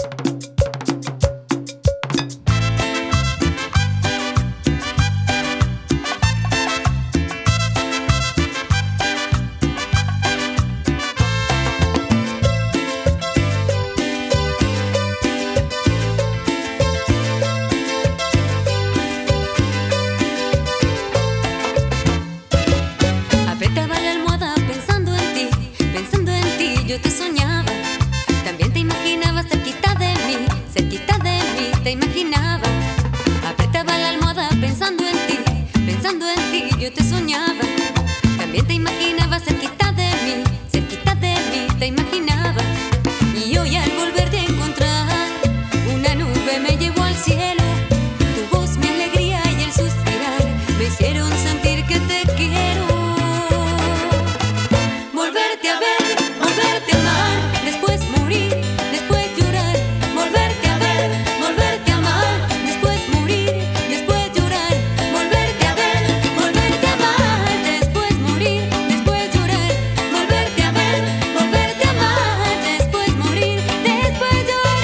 Yo te soñaba, también te imaginaba cerquita de mí te imaginaba. Apretaba la almohada pensando en ti, yo te soñaba. También te imaginaba cerquita de mí te imaginaba. Y hoy al volverte a encontrar, una nube me llevó al cielo. Tu voz, mi alegría y el suspirar me hicieron sentir que te quiero. Volverte a ver, volverte a amar, después morir, después llorar. Volverte a ver, volverte a amar, después morir, después llorar. Volverte a ver, volverte a amar, después morir, después llorar. Volverte a ver, volverte a amar, después morir, después llorar.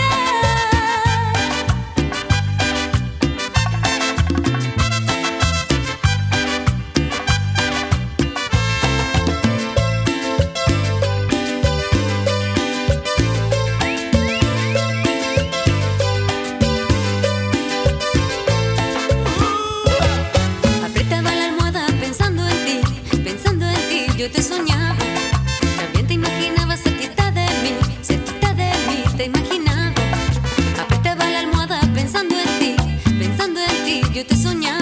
Yo te soñaba, también te imaginaba cerquita de mí te imaginaba. Apretaba la almohada pensando en ti, yo te soñaba.